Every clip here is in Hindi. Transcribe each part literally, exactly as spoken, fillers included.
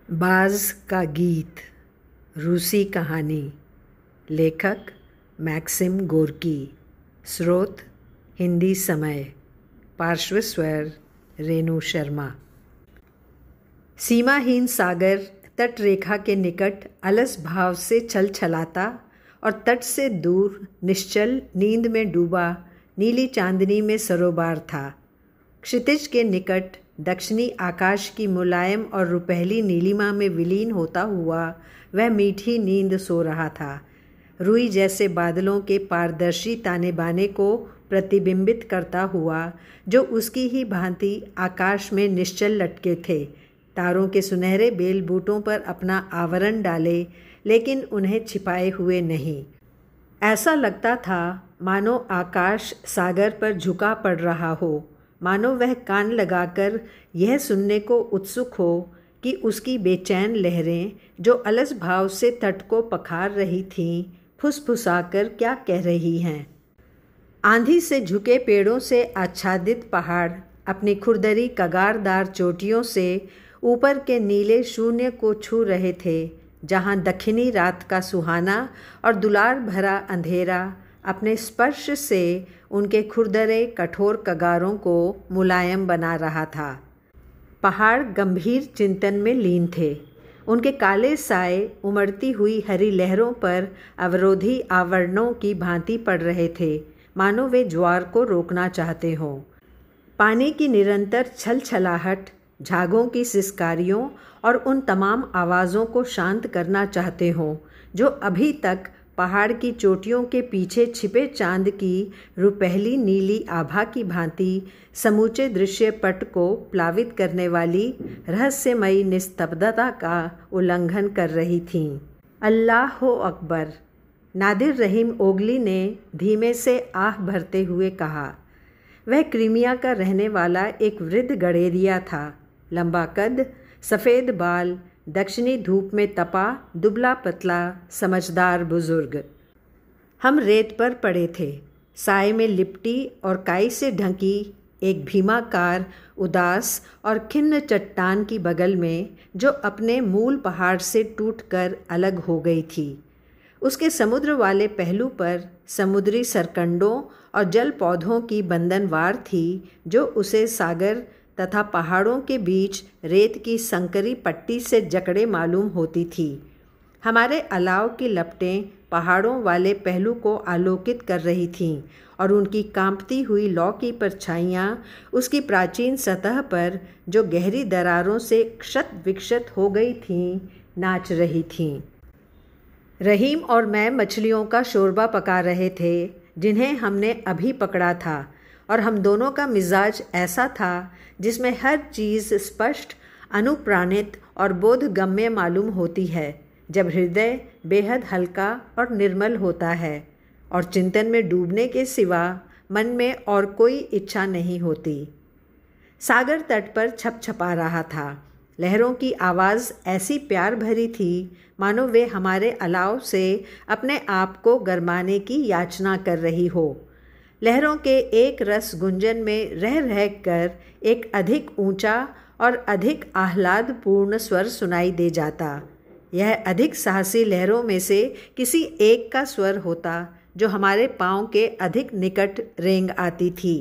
बाज़ का गीत, रूसी कहानी। लेखक मैक्सिम गोर्की। स्रोत हिंदी समय। पार्श्व स्वर रेणु शर्मा। सीमाहीन सागर तट रेखा के निकट अलस भाव से छल छलाता और तट से दूर निश्चल नींद में डूबा नीली चांदनी में सरोबार था। क्षितिज के निकट दक्षिणी आकाश की मुलायम और रुपहली नीलिमा में विलीन होता हुआ वह मीठी नींद सो रहा था। रुई जैसे बादलों के पारदर्शी ताने बाने को प्रतिबिंबित करता हुआ जो उसकी ही भांति आकाश में निश्चल लटके थे। तारों के सुनहरे बेल बूटों पर अपना आवरण डाले लेकिन उन्हें छिपाए हुए नहीं। ऐसा लगता था मानो आकाश सागर पर झुका पड़ रहा हो, मानो वह कान लगाकर यह सुनने को उत्सुक हो कि उसकी बेचैन लहरें जो अलस भाव से तट को पखार रही थीं, फुसफुसाकर क्या कह रही हैं। आंधी से झुके पेड़ों से आच्छादित पहाड़ अपनी खुरदरी कगारदार चोटियों से ऊपर के नीले शून्य को छू रहे थे, जहाँ दक्षिणी रात का सुहाना और दुलार भरा अंधेरा अपने स्पर्श से उनके खुरदरे कठोर कगारों को मुलायम बना रहा था। पहाड़ गंभीर चिंतन में लीन थे। उनके काले साए उमड़ती हुई हरी लहरों पर अवरोधी आवरणों की भांति पड़ रहे थे, मानो वे ज्वार को रोकना चाहते हों। पानी की निरंतर छल छलाहट, झागों की सिसकारियों और उन तमाम आवाज़ों को शांत करना चाहते हों जो अभी तक पहाड़ की चोटियों के पीछे छिपे चांद की रुपहली नीली आभा की भांति समूचे दृश्य पट को प्लावित करने वाली रहस्यमयी निस्तब्धता का उल्लंघन कर रही थीं। अल्लाह अकबर, नादिर रहीम ओगली ने धीमे से आह भरते हुए कहा। वह क्रीमिया का रहने वाला एक वृद्ध गडेरिया था। लंबा कद, सफ़ेद बाल, दक्षिणी धूप में तपा दुबला पतला समझदार बुजुर्ग। हम रेत पर पड़े थे, साए में लिपटी और काई से ढकी एक भीमाकार उदास और खिन्न चट्टान की बगल में जो अपने मूल पहाड़ से टूटकर अलग हो गई थी। उसके समुद्र वाले पहलू पर समुद्री सरकंडों और जल पौधों की बंधनवार थी जो उसे सागर तथा पहाड़ों के बीच रेत की संकरी पट्टी से जकड़े मालूम होती थी। हमारे अलाव की लपटें पहाड़ों वाले पहलू को आलोकित कर रही थीं और उनकी कांपती हुई लौ की परछाइयाँ उसकी प्राचीन सतह पर जो गहरी दरारों से क्षत विक्षत हो गई थीं, नाच रही थीं। रहीम और मैं मछलियों का शोरबा पका रहे थे जिन्हें हमने अभी पकड़ा था, और हम दोनों का मिजाज ऐसा था जिसमें हर चीज़ स्पष्ट, अनुप्राणित और बोधगम्य मालूम होती है जब हृदय बेहद हल्का और निर्मल होता है और चिंतन में डूबने के सिवा मन में और कोई इच्छा नहीं होती। सागर तट पर छप छपा रहा था। लहरों की आवाज़ ऐसी प्यार भरी थी मानो वे हमारे अलाव से अपने आप को गरमाने की याचना कर रही हो। लहरों के एक रस गुंजन में रह रह कर एक अधिक ऊंचा और अधिक आह्लादपूर्ण स्वर सुनाई दे जाता। यह अधिक साहसी लहरों में से किसी एक का स्वर होता जो हमारे पांव के अधिक निकट रेंग आती थी।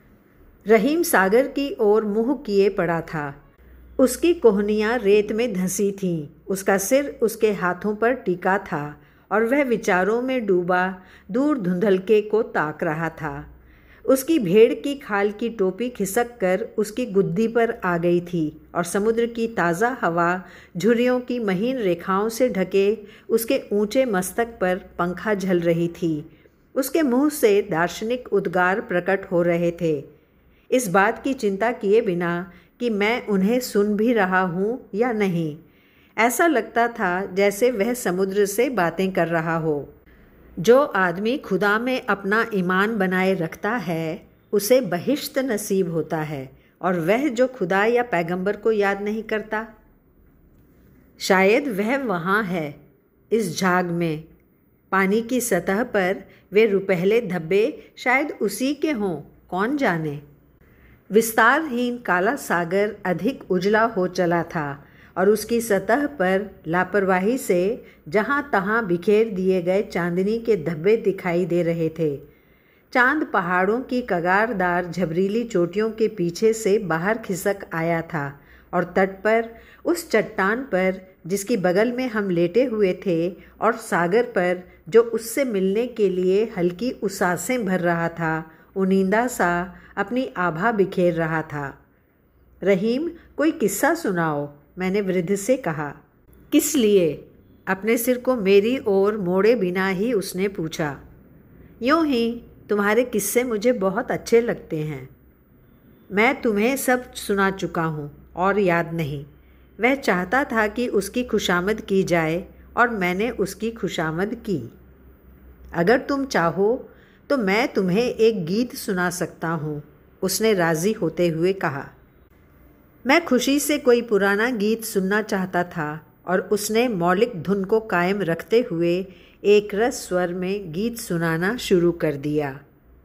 रहीम सागर की ओर मुँह किए पड़ा था। उसकी कोहनियाँ रेत में धंसी थीं। उसका सिर उसके हाथों पर टिका था और वह विचारों में डूबा दूर धुंधलके को ताक रहा था। उसकी भेड़ की खाल की टोपी खिसक कर उसकी गुद्दी पर आ गई थी और समुद्र की ताज़ा हवा झुर्रियों की महीन रेखाओं से ढके उसके ऊंचे मस्तक पर पंखा झल रही थी। उसके मुंह से दार्शनिक उद्गार प्रकट हो रहे थे, इस बात की चिंता किए बिना कि मैं उन्हें सुन भी रहा हूँ या नहीं। ऐसा लगता था जैसे वह समुद्र से बातें कर रहा हो। जो आदमी खुदा में अपना ईमान बनाए रखता है उसे बहिश्त नसीब होता है, और वह जो खुदा या पैगंबर को याद नहीं करता, शायद वह वहाँ है इस झाग में। पानी की सतह पर वे रुपहले धब्बे शायद उसी के हों, कौन जाने। विस्तारहीन काला सागर अधिक उजला हो चला था और उसकी सतह पर लापरवाही से जहाँ तहाँ बिखेर दिए गए चांदनी के धब्बे दिखाई दे रहे थे। चांद पहाड़ों की कगारदार झबरीली चोटियों के पीछे से बाहर खिसक आया था और तट पर, उस चट्टान पर जिसकी बगल में हम लेटे हुए थे, और सागर पर जो उससे मिलने के लिए हल्की उसासें भर रहा था, उनींदा सा अपनी आभा बिखेर रहा था। रहीम, कोई किस्सा सुनाओ, मैंने वृद्ध से कहा। किस लिए? अपने सिर को मेरी ओर मोड़े बिना ही उसने पूछा। यूँ ही, तुम्हारे किस्से मुझे बहुत अच्छे लगते हैं। मैं तुम्हें सब सुना चुका हूँ और याद नहीं। वह चाहता था कि उसकी खुशामद की जाए और मैंने उसकी खुशामद की। अगर तुम चाहो तो मैं तुम्हें एक गीत सुना सकता हूँ, उसने राज़ी होते हुए कहा। मैं खुशी से कोई पुराना गीत सुनना चाहता था और उसने मौलिक धुन को कायम रखते हुए एक रस स्वर में गीत सुनाना शुरू कर दिया।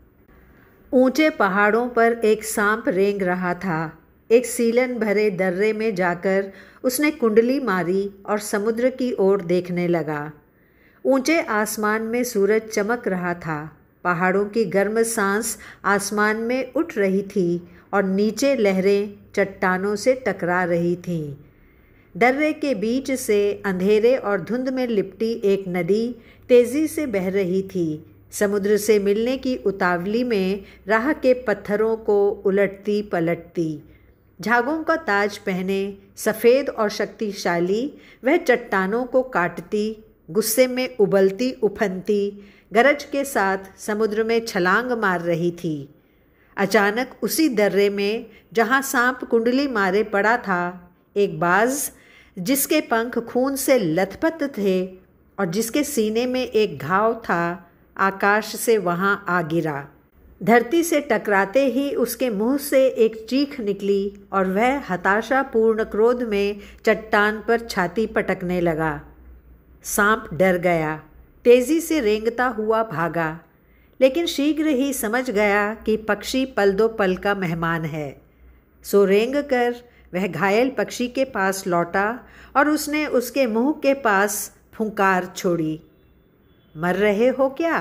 ऊंचे पहाड़ों पर एक सांप रेंग रहा था। एक सीलन भरे दर्रे में जाकर उसने कुंडली मारी और समुद्र की ओर देखने लगा। ऊंचे आसमान में सूरज चमक रहा था। पहाड़ों की गर्म सांस आसमान में उठ रही थी और नीचे लहरें चट्टानों से टकरा रही थीं। दर्रे के बीच से अंधेरे और धुंध में लिपटी एक नदी तेजी से बह रही थी। समुद्र से मिलने की उतावली में राह के पत्थरों को उलटती पलटती, झागों का ताज पहने सफ़ेद और शक्तिशाली वह चट्टानों को काटती, गुस्से में उबलती उफनती गरज के साथ समुद्र में छलांग मार रही थी। अचानक उसी दर्रे में जहाँ सांप कुंडली मारे पड़ा था, एक बाज जिसके पंख खून से लथपथ थे और जिसके सीने में एक घाव था, आकाश से वहाँ आ गिरा। धरती से टकराते ही उसके मुंह से एक चीख निकली और वह हताशापूर्ण क्रोध में चट्टान पर छाती पटकने लगा। सांप डर गया, तेजी से रेंगता हुआ भागा, लेकिन शीघ्र ही समझ गया कि पक्षी पल दो पल का मेहमान है। सो रेंग कर वह घायल पक्षी के पास लौटा और उसने उसके मुंह के पास फुंकार छोड़ी। मर रहे हो क्या?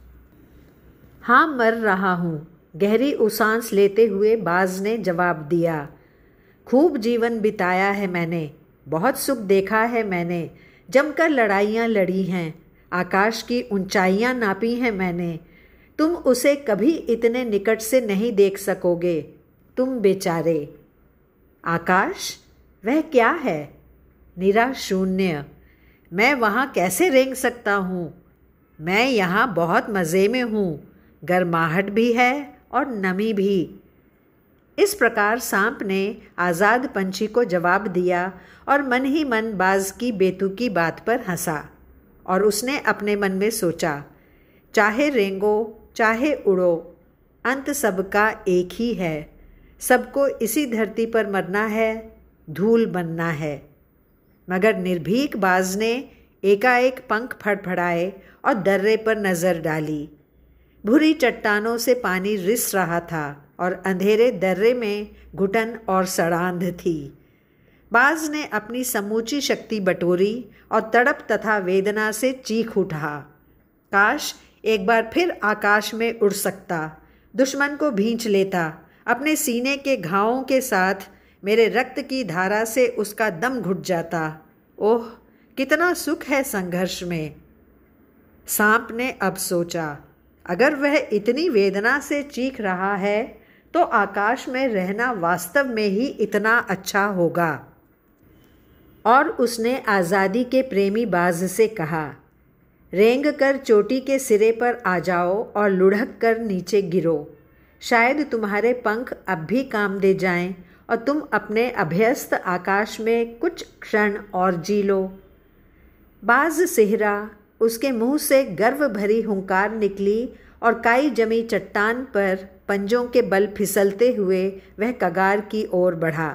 हाँ, मर रहा हूँ, गहरी उसांस लेते हुए बाज ने जवाब दिया। खूब जीवन बिताया है मैंने, बहुत सुख देखा है मैंने, जमकर लड़ाइयाँ लड़ी हैं, आकाश की ऊंचाइयाँ नापी हैं मैंने। तुम उसे कभी इतने निकट से नहीं देख सकोगे, तुम बेचारे। आकाश? वह क्या है? निरा शून्य। मैं वहाँ कैसे रेंग सकता हूँ? मैं यहाँ बहुत मज़े में हूँ, गर्माहट भी है और नमी भी। इस प्रकार सांप ने आज़ाद पंछी को जवाब दिया और मन ही मन बाज की बेतुकी बात पर हंसा। और उसने अपने मन में सोचा, चाहे रेंगो चाहे उड़ो, अंत सबका एक ही है। सबको इसी धरती पर मरना है, धूल बनना है। मगर निर्भीक बाज ने एकाएक पंख फड़फड़ाए और दर्रे पर नज़र डाली। भूरी चट्टानों से पानी रिस रहा था और अंधेरे दर्रे में घुटन और सड़ांध थी। बाज ने अपनी समूची शक्ति बटोरी और तड़प तथा वेदना से चीख उठा। काश एक बार फिर आकाश में उड़ सकता, दुश्मन को भींच लेता, अपने सीने के घावों के साथ मेरे रक्त की धारा से उसका दम घुट जाता। ओह, कितना सुख है संघर्ष में। सांप ने अब सोचा, अगर वह इतनी वेदना से चीख रहा है तो आकाश में रहना वास्तव में ही इतना अच्छा होगा। और उसने आज़ादी के प्रेमी बाज से कहा, रेंग कर चोटी के सिरे पर आ जाओ और लुढ़क कर नीचे गिरो। शायद तुम्हारे पंख अब भी काम दे जाएं और तुम अपने अभ्यस्त आकाश में कुछ क्षण और जी लो। बाज सिहरा, उसके मुंह से गर्व भरी हुंकार निकली और काई जमी चट्टान पर पंजों के बल फिसलते हुए वह कगार की ओर बढ़ा।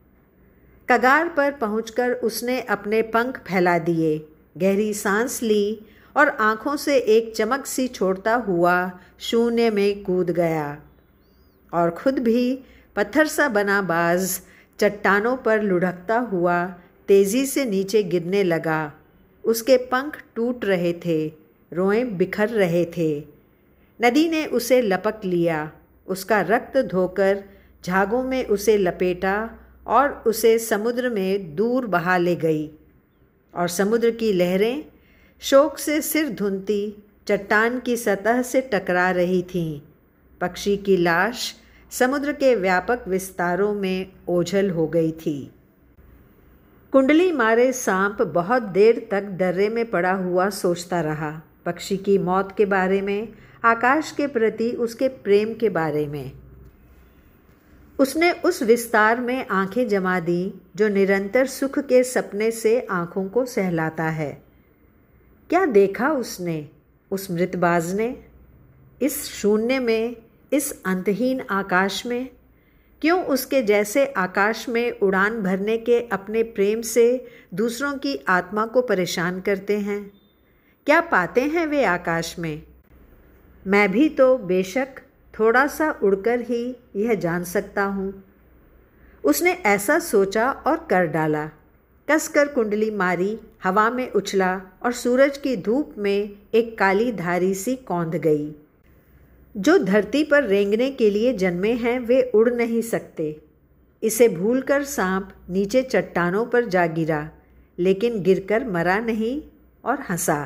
कगार पर पहुंचकर उसने अपने पंख फैला दिए, गहरी सांस ली और आंखों से एक चमक सी छोड़ता हुआ शून्य में कूद गया। और खुद भी पत्थर सा बना बाज चट्टानों पर लुढ़कता हुआ तेजी से नीचे गिरने लगा। उसके पंख टूट रहे थे, रोएं बिखर रहे थे। नदी ने उसे लपक लिया, उसका रक्त धोकर झागों में उसे लपेटा और उसे समुद्र में दूर बहा ले गई। और समुद्र की लहरें शोक से सिर धुनती चट्टान की सतह से टकरा रही थीं। पक्षी की लाश समुद्र के व्यापक विस्तारों में ओझल हो गई थी। कुंडली मारे सांप बहुत देर तक दर्रे में पड़ा हुआ सोचता रहा, पक्षी की मौत के बारे में, आकाश के प्रति उसके प्रेम के बारे में। उसने उस विस्तार में आंखें जमा दी जो निरंतर सुख के सपने से आंखों को सहलाता है। क्या देखा उसने, उस मृतबाज ने, इस शून्य में, इस अंतहीन आकाश में? क्यों उसके जैसे आकाश में उड़ान भरने के अपने प्रेम से दूसरों की आत्मा को परेशान करते हैं? क्या पाते हैं वे आकाश में? मैं भी तो बेशक थोड़ा सा उड़कर ही यह जान सकता हूँ। उसने ऐसा सोचा और कर डाला। कसकर कुंडली मारी, हवा में उछला और सूरज की धूप में एक काली धारी सी कौंध गई। जो धरती पर रेंगने के लिए जन्मे हैं वे उड़ नहीं सकते। इसे भूलकर सांप नीचे चट्टानों पर जा गिरा, लेकिन गिरकर मरा नहीं और हंसा।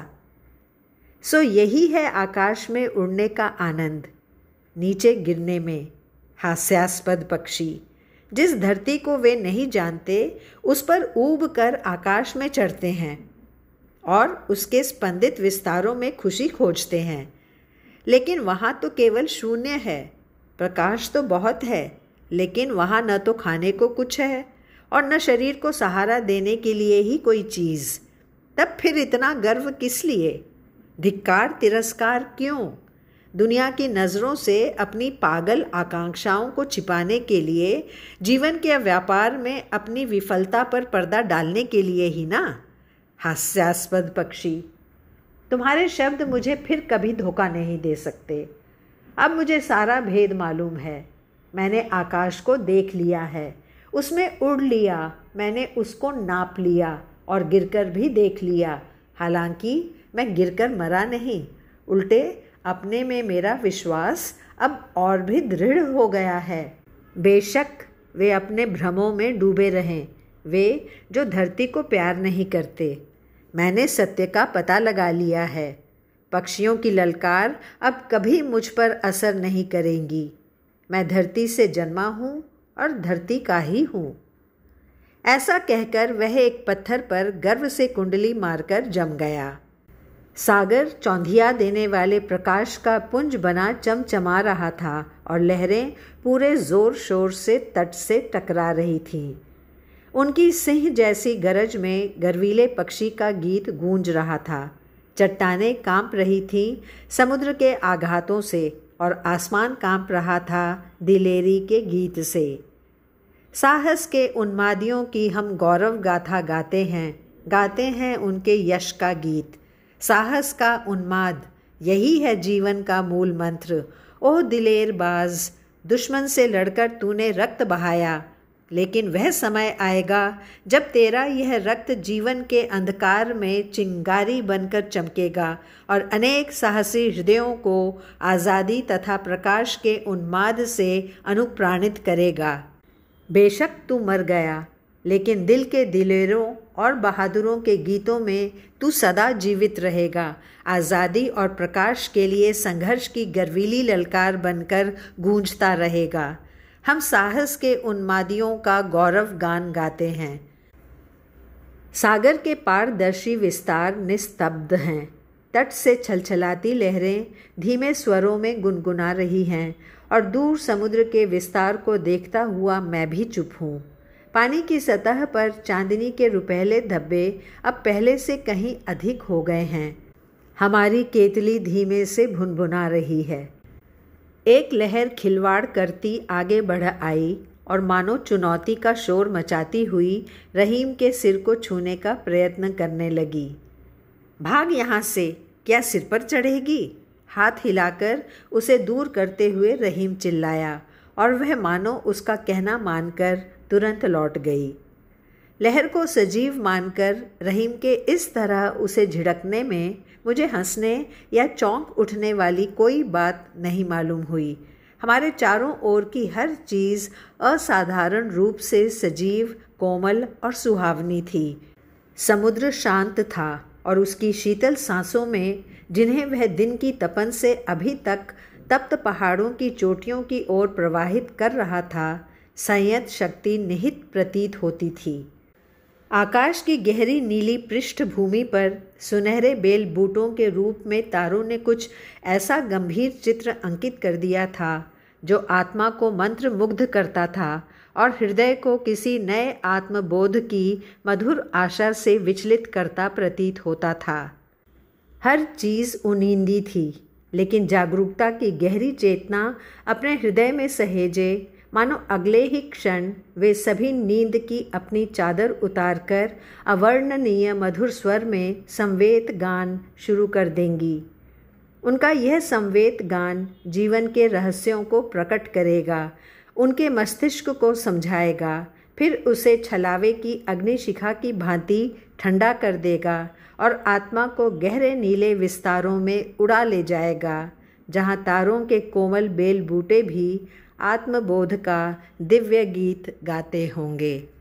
सो यही है आकाश में उड़ने का आनंद, नीचे गिरने में। हास्यास्पद पक्षी, जिस धरती को वे नहीं जानते उस पर ऊब कर आकाश में चढ़ते हैं और उसके स्पंदित विस्तारों में खुशी खोजते हैं। लेकिन वहाँ तो केवल शून्य है। प्रकाश तो बहुत है, लेकिन वहाँ न तो खाने को कुछ है और न शरीर को सहारा देने के लिए ही कोई चीज़। तब फिर इतना गर्व किस लिए? धिक्कार, तिरस्कार क्यों? दुनिया की नज़रों से अपनी पागल आकांक्षाओं को छिपाने के लिए, जीवन के व्यापार में अपनी विफलता पर पर्दा डालने के लिए ही ना। हास्यास्पद पक्षी, तुम्हारे शब्द मुझे फिर कभी धोखा नहीं दे सकते। अब मुझे सारा भेद मालूम है। मैंने आकाश को देख लिया है, उसमें उड़ लिया, मैंने उसको नाप लिया और गिरकर भी देख लिया। हालांकि मैं गिरकर मरा नहीं, उल्टे अपने में मेरा विश्वास अब और भी दृढ़ हो गया है। बेशक वे अपने भ्रमों में डूबे रहें, वे जो धरती को प्यार नहीं करते। मैंने सत्य का पता लगा लिया है। पक्षियों की ललकार अब कभी मुझ पर असर नहीं करेंगी। मैं धरती से जन्मा हूँ और धरती का ही हूँ। ऐसा कहकर वह एक पत्थर पर गर्व से कुंडली मारकर जम गया। सागर चौंधिया देने वाले प्रकाश का पुंज बना चमचमा रहा था और लहरें पूरे जोर शोर से तट से टकरा रही थीं। उनकी सिंह जैसी गरज में गर्वीले पक्षी का गीत गूंज रहा था। चट्टानें कांप रही थीं समुद्र के आघातों से और आसमान कांप रहा था दिलेरी के गीत से। साहस के उन्मादियों की हम गौरव गाथा गाते हैं, गाते हैं उनके यश का गीत। साहस का उन्माद, यही है जीवन का मूल मंत्र। ओह दिलेर बाज, दुश्मन से लड़कर तूने रक्त बहाया, लेकिन वह समय आएगा जब तेरा यह रक्त जीवन के अंधकार में चिंगारी बनकर चमकेगा और अनेक साहसी हृदयों को आज़ादी तथा प्रकाश के उन्माद से अनुप्राणित करेगा। बेशक तू मर गया, लेकिन दिल के दिलेरों और बहादुरों के गीतों में तू सदा जीवित रहेगा। आज़ादी और प्रकाश के लिए संघर्ष की गर्वीली ललकार बनकर गूंजता रहेगा। हम साहस के उन्मादियों का गौरव गान गाते हैं। सागर के पारदर्शी विस्तार निस्तब्ध हैं। तट से छलछलाती लहरें धीमे स्वरों में गुनगुना रही हैं और दूर समुद्र के विस्तार को देखता हुआ मैं भी चुप हूँ। पानी की सतह पर चांदनी के रुपहले धब्बे अब पहले से कहीं अधिक हो गए हैं। हमारी केतली धीमे से भुनभुना रही है। एक लहर खिलवाड़ करती आगे बढ़ आई और मानो चुनौती का शोर मचाती हुई रहीम के सिर को छूने का प्रयत्न करने लगी। भाग यहाँ से, क्या सिर पर चढ़ेगी? हाथ हिलाकर उसे दूर करते हुए रहीम चिल्लाया और वह मानो उसका कहना मानकर तुरंत लौट गई। लहर को सजीव मानकर रहीम के इस तरह उसे झिड़कने में मुझे हंसने या चौंक उठने वाली कोई बात नहीं मालूम हुई। हमारे चारों ओर की हर चीज़ असाधारण रूप से सजीव, कोमल और सुहावनी थी। समुद्र शांत था और उसकी शीतल सांसों में, जिन्हें वह दिन की तपन से अभी तक तप्त पहाड़ों की चोटियों की ओर प्रवाहित कर रहा था, संयत शक्ति निहित प्रतीत होती थी। आकाश की गहरी नीली पृष्ठभूमि पर सुनहरे बेल बूटों के रूप में तारों ने कुछ ऐसा गंभीर चित्र अंकित कर दिया था जो आत्मा को मंत्र मुग्ध करता था और हृदय को किसी नए आत्मबोध की मधुर आशा से विचलित करता प्रतीत होता था। हर चीज़ उनींदी थी, लेकिन जागरूकता की गहरी चेतना अपने हृदय में सहेजे मानो अगले ही क्षण वे सभी नींद की अपनी चादर उतारकर अवर्णनीय मधुर स्वर में संवेद गान शुरू कर देंगी। उनका यह संवेद गान जीवन के रहस्यों को प्रकट करेगा, उनके मस्तिष्क को समझाएगा, फिर उसे छलावे की अग्निशिखा की भांति ठंडा कर देगा और आत्मा को गहरे नीले विस्तारों में उड़ा ले जाएगा, जहाँ तारों के कोमल बेल बूटे भी आत्मबोध का दिव्य गीत गाते होंगे।